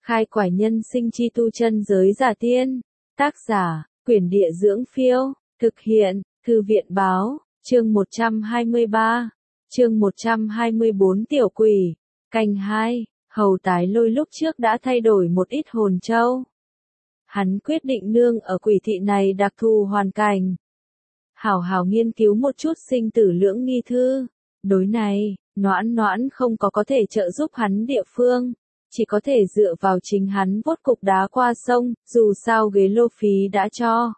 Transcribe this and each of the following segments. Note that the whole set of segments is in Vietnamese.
Khai quải nhân sinh chi tu chân giới giả tiên. Tác giả, Quyển Địa Dưỡng Phiêu. Thực hiện, Thư viện Báo. Chương 123. Chương 124 Tiểu Quỷ. Canh 2. Hầu Tái Lôi lúc trước đã thay đổi một ít hồn châu. Hắn quyết định nương ở quỷ thị này đặc thù hoàn cảnh. Hảo hảo nghiên cứu một chút sinh tử lưỡng nghi thư. Đối này, Noãn không có thể trợ giúp hắn địa phương. Chỉ có thể dựa vào chính hắn vốt cục đá qua sông, dù sao ghế lô phí đã cho.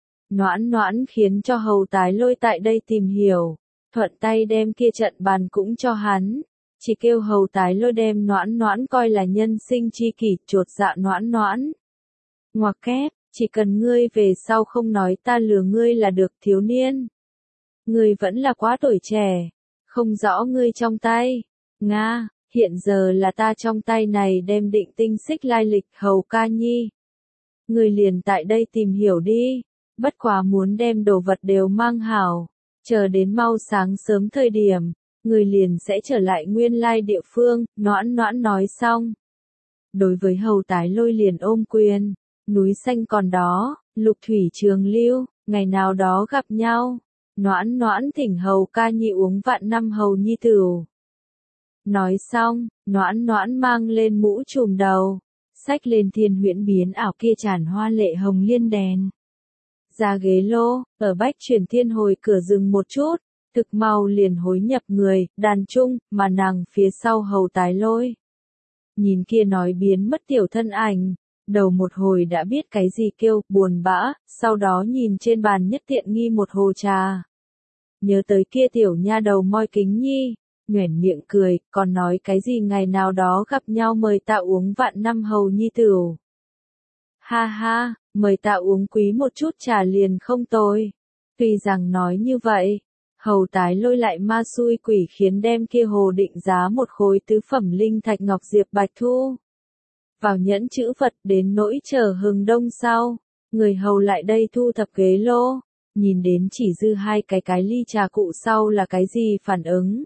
Noãn khiến cho Hầu Tái Lôi tại đây tìm hiểu, thuận tay đem kia trận bàn cũng cho hắn. Chỉ kêu Hầu Tái Lôi đem Noãn coi là nhân sinh chi kỷ, chột dạ Noãn. Ngoặc kép, chỉ cần ngươi về sau không nói ta lừa ngươi là được thiếu niên. Ngươi vẫn là quá tuổi trẻ, không rõ ngươi trong tay. Nga, hiện giờ là ta trong tay này đem định tinh xích lai lịch Hầu ca nhi. Ngươi liền tại đây tìm hiểu đi, bất quá muốn đem đồ vật đều mang hảo, chờ đến mau sáng sớm thời điểm, ngươi liền sẽ trở lại nguyên lai địa phương, Noãn nói xong. Đối với Hầu Tái Lôi liền ôm quyền, núi xanh còn đó, lục thủy trường lưu, ngày nào đó gặp nhau. Noãn thỉnh Hầu ca nhi uống vạn năm hầu nhi tửu. Nói xong, Noãn mang lên mũ trùm đầu, xách lên thiên huyễn biến ảo kia tràn hoa lệ hồng liên đèn. Ra ghế lô, ở bách chuyển thiên hồi cửa dừng một chút, thực mau liền hối nhập người, đàn trung, mà nàng phía sau Hầu Tái Lôi. Nhìn kia nói biến mất tiểu thân ảnh, đầu một hồi đã biết cái gì kêu, buồn bã, sau đó nhìn trên bàn nhất tiện nghi một hồ trà. Nhớ tới kia tiểu nha đầu moi kính nhi, nhoẻn miệng cười, còn nói cái gì ngày nào đó gặp nhau mời ta uống vạn năm hầu nhi tửu. Ha ha, mời ta uống quý một chút trà liền không tồi. Tuy rằng nói như vậy, Hầu Tái Lôi lại ma xui quỷ khiến đem kia hồ định giá một khối tứ phẩm linh thạch ngọc diệp bạch thu vào nhẫn chữ vật, đến nỗi chờ hừng đông sau, người hầu lại đây thu thập ghế lô, nhìn đến chỉ dư hai cái ly trà cụ sau là cái gì phản ứng.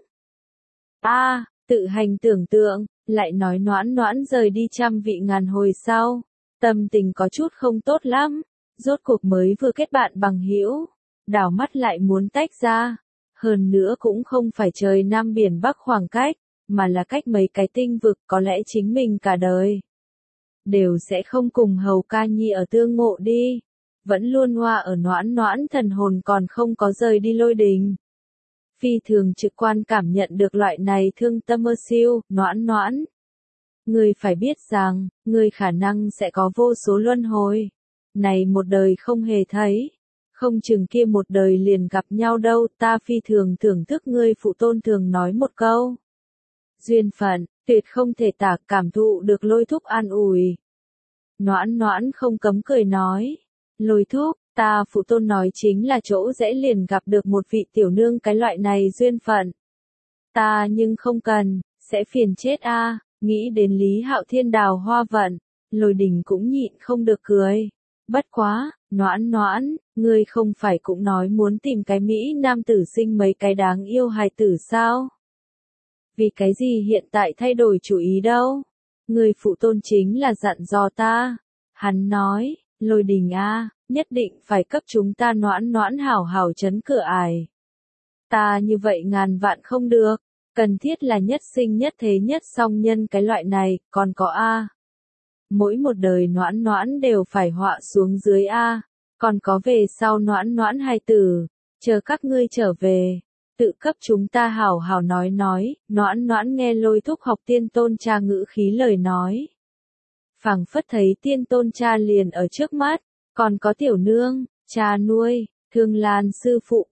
Tự hành tưởng tượng, lại nói Noãn rời đi trăm vị ngàn hồi sau, tâm tình có chút không tốt lắm, rốt cuộc mới vừa kết bạn bằng hữu, đảo mắt lại muốn tách ra, hơn nữa cũng không phải trời Nam biển Bắc khoảng cách, mà là cách mấy cái tinh vực, có lẽ chính mình cả đời đều sẽ không cùng Hầu ca nhi ở tương ngộ đi, vẫn luôn hoa ở Noãn thần hồn còn không có rời đi Lôi Đình. Phi thường trực quan cảm nhận được loại này thương tâm mơ siêu, Noãn. Ngươi phải biết rằng, ngươi khả năng sẽ có vô số luân hồi. Này một đời không hề thấy, không chừng kia một đời liền gặp nhau đâu, ta phi thường thưởng thức ngươi phụ tôn thường nói một câu. Duyên phận, tuyệt không thể tả, cảm thụ được Lôi thúc an ủi. Noãn không cấm cười nói, Lôi thúc, ta phụ tôn nói chính là chỗ dễ liền gặp được một vị tiểu nương cái loại này duyên phận. Ta nhưng không cần, sẽ phiền chết a. Nghĩ đến Lý Hạo Thiên đào hoa vận, Lôi Đình cũng nhịn không được cười. Bất quá, Noãn, ngươi không phải cũng nói muốn tìm cái Mỹ nam tử sinh mấy cái đáng yêu hài tử sao? Vì cái gì hiện tại thay đổi chủ ý đâu? Ngươi phụ tôn chính là dặn dò ta. Hắn nói, Lôi Đình nhất định phải cấp chúng ta Noãn hảo hảo trấn cửa ải. Ta như vậy ngàn vạn không được, cần thiết là nhất sinh nhất thế nhất song nhân cái loại này, còn có mỗi một đời Noãn đều phải họa xuống dưới còn có về sau Noãn hài tử, chờ các ngươi trở về, tự cấp chúng ta hảo hảo nói, Noãn nghe Lôi thúc học tiên tôn cha ngữ khí lời nói. Phảng phất thấy tiên tôn cha liền ở trước mắt, còn có tiểu nương, cha nuôi, Thương Lan sư phụ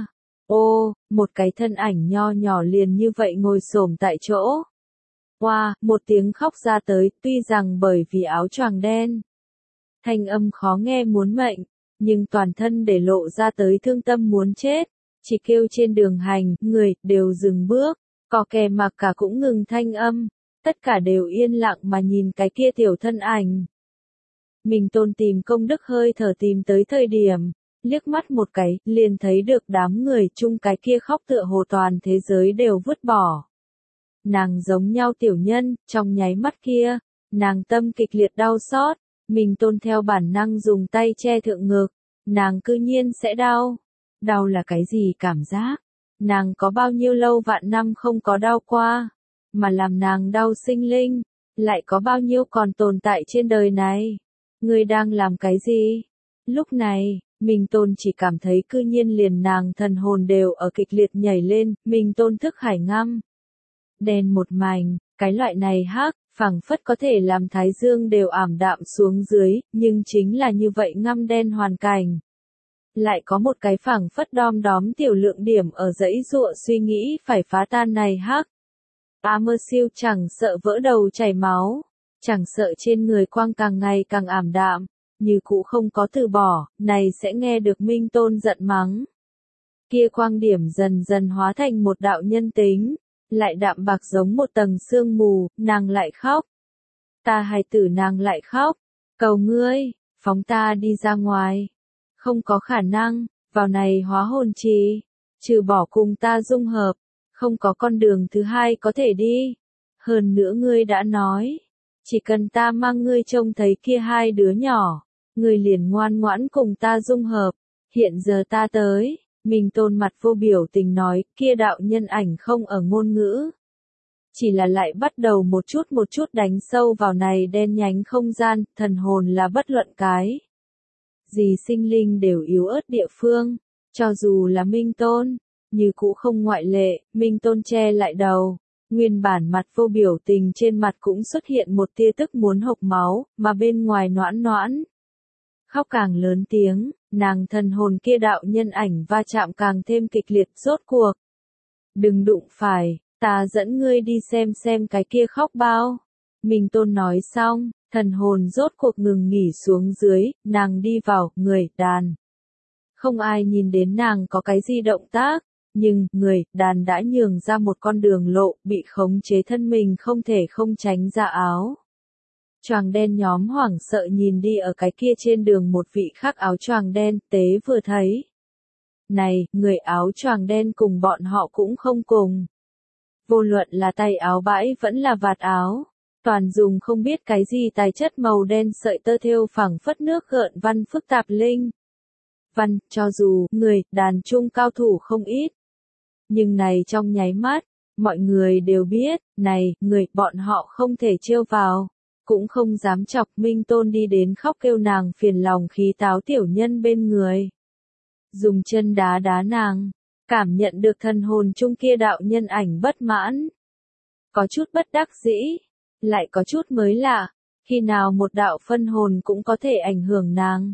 một cái thân ảnh nho nhỏ liền như vậy ngồi xổm tại chỗ. Một tiếng khóc ra tới, tuy rằng bởi vì áo choàng đen, thanh âm khó nghe muốn mệnh, nhưng toàn thân để lộ ra tới thương tâm muốn chết, chỉ kêu trên đường hành, người đều dừng bước, có kè mặc cả cũng ngừng thanh âm, tất cả đều yên lặng mà nhìn cái kia tiểu thân ảnh. Mình tôn tìm công đức hơi thở tìm tới thời điểm, liếc mắt một cái, liền thấy được đám người chung cái kia khóc tựa hồ toàn thế giới đều vứt bỏ. Nàng giống nhau tiểu nhân, trong nháy mắt kia, Nàng tâm kịch liệt đau xót, Minh Tôn theo bản năng dùng tay che thượng ngực, nàng cư nhiên sẽ đau. Đau là cái gì cảm giác? Nàng có bao nhiêu lâu vạn năm không có đau qua, mà làm nàng đau sinh linh, lại có bao nhiêu còn tồn tại trên đời này? Ngươi đang làm cái gì? Lúc này, Minh Tôn chỉ cảm thấy cư nhiên liền nàng thần hồn đều ở kịch liệt nhảy lên, Minh Tôn thức hải ngăm. Đen một mảnh, cái loại này hắc, phảng phất có thể làm thái dương đều ảm đạm xuống dưới, nhưng chính là như vậy ngăm đen hoàn cảnh. Lại có một cái phảng phất đom đóm tiểu lượng điểm ở dãy dụa suy nghĩ phải phá tan này hắc. Mơ siêu chẳng sợ vỡ đầu chảy máu, chẳng sợ trên người quang càng ngày càng ảm đạm, như cũ không có từ bỏ, này sẽ nghe được Minh Tôn giận mắng. Kia quang điểm dần dần hóa thành một đạo nhân tính, lại đạm bạc giống một tầng sương mù, nàng lại khóc. Ta hài tử nàng lại khóc, cầu ngươi, phóng ta đi ra ngoài. Không có khả năng, vào này hóa hồn trì, trừ bỏ cùng ta dung hợp, không có con đường thứ hai có thể đi. Hơn nữa ngươi đã nói, chỉ cần ta mang ngươi trông thấy kia hai đứa nhỏ, ngươi liền ngoan ngoãn cùng ta dung hợp. Hiện giờ ta tới, Minh Tôn mặt vô biểu tình nói, kia đạo nhân ảnh không ở ngôn ngữ. Chỉ là lại bắt đầu một chút đánh sâu vào này đen nhánh không gian, thần hồn là bất luận cái gì sinh linh đều yếu ớt địa phương, cho dù là Minh Tôn, như cũ không ngoại lệ. Minh Tôn che lại đầu, nguyên bản mặt vô biểu tình trên mặt cũng xuất hiện một tia tức muốn hộc máu, mà bên ngoài noãn noãn. Khóc càng lớn tiếng, nàng thần hồn kia đạo nhân ảnh va chạm càng thêm kịch liệt. Rốt cuộc. Đừng đụng phải, ta dẫn ngươi đi xem cái kia khóc bao. Minh Tôn nói xong, thần hồn rốt cuộc ngừng nghỉ xuống dưới, nàng đi vào, người, đàn. Không ai nhìn đến nàng có cái gì động tác, nhưng, người, đàn đã nhường ra một con đường lộ, bị khống chế thân mình không thể không tránh ra áo. Choàng đen nhóm hoảng sợ nhìn đi ở cái kia trên đường một vị khác áo choàng đen, tế vừa thấy. Này, người áo choàng đen cùng bọn họ cũng không cùng. Vô luận là tay áo bãi vẫn là vạt áo, toàn dùng không biết cái gì tài chất màu đen sợi tơ thêu phẳng phất nước gợn văn phức tạp linh. Văn, cho dù, người, đàn trung cao thủ không ít. Nhưng này trong nháy mắt, mọi người đều biết, này, người, bọn họ không thể trêu vào. Cũng không dám chọc. Minh Tôn đi đến khóc kêu nàng phiền lòng khí táo tiểu nhân bên người. Dùng chân đá đá nàng, cảm nhận được thần hồn chung kia đạo nhân ảnh bất mãn. Có chút bất đắc dĩ, lại có chút mới lạ, khi nào một đạo phân hồn cũng có thể ảnh hưởng nàng.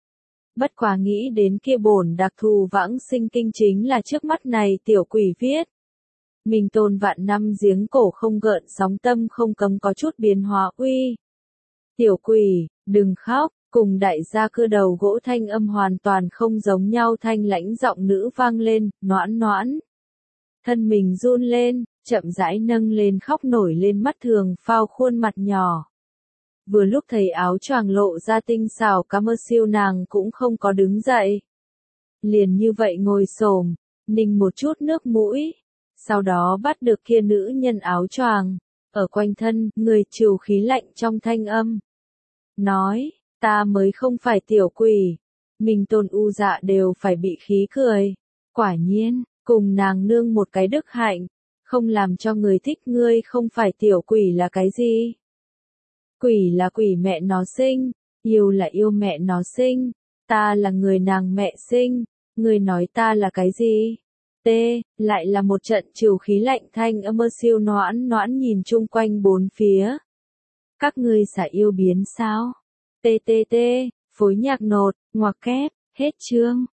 Bất quá nghĩ đến kia bổn đặc thù vãng sinh kinh chính là trước mắt này tiểu quỷ viết. Minh Tôn vạn năm giếng cổ không gợn sóng tâm không cấm có chút biến hóa. Uy, tiểu quỷ, đừng khóc, cùng đại gia cưa đầu gỗ thanh âm hoàn toàn không giống nhau. Thanh lãnh giọng nữ vang lên, noãn noãn. Thân mình run lên, chậm rãi nâng lên khóc nổi lên mắt thường phao khuôn mặt nhỏ. Vừa lúc thấy áo choàng lộ ra tinh xảo mơ siêu nàng cũng không có đứng dậy. Liền như vậy ngồi xổm, ninh một chút nước mũi. Sau đó bắt được kia nữ nhân áo choàng, ở quanh thân, người trừ khí lạnh trong thanh âm. Nói, ta mới không phải tiểu quỷ. Minh Tôn u dạ đều phải bị khí cười. Quả nhiên, cùng nàng nương một cái đức hạnh, không làm cho người thích. Ngươi không phải tiểu quỷ là cái gì? Quỷ là quỷ mẹ nó sinh, yêu là yêu mẹ nó sinh, ta là người nàng mẹ sinh, ngươi nói ta là cái gì? Lại là một trận trừ khí lạnh. Thanh âm siêu noãn noãn nhìn chung quanh bốn phía. Các ngươi xả yêu biến sao? Phối nhạc nột, ngoặc kép, hết chương.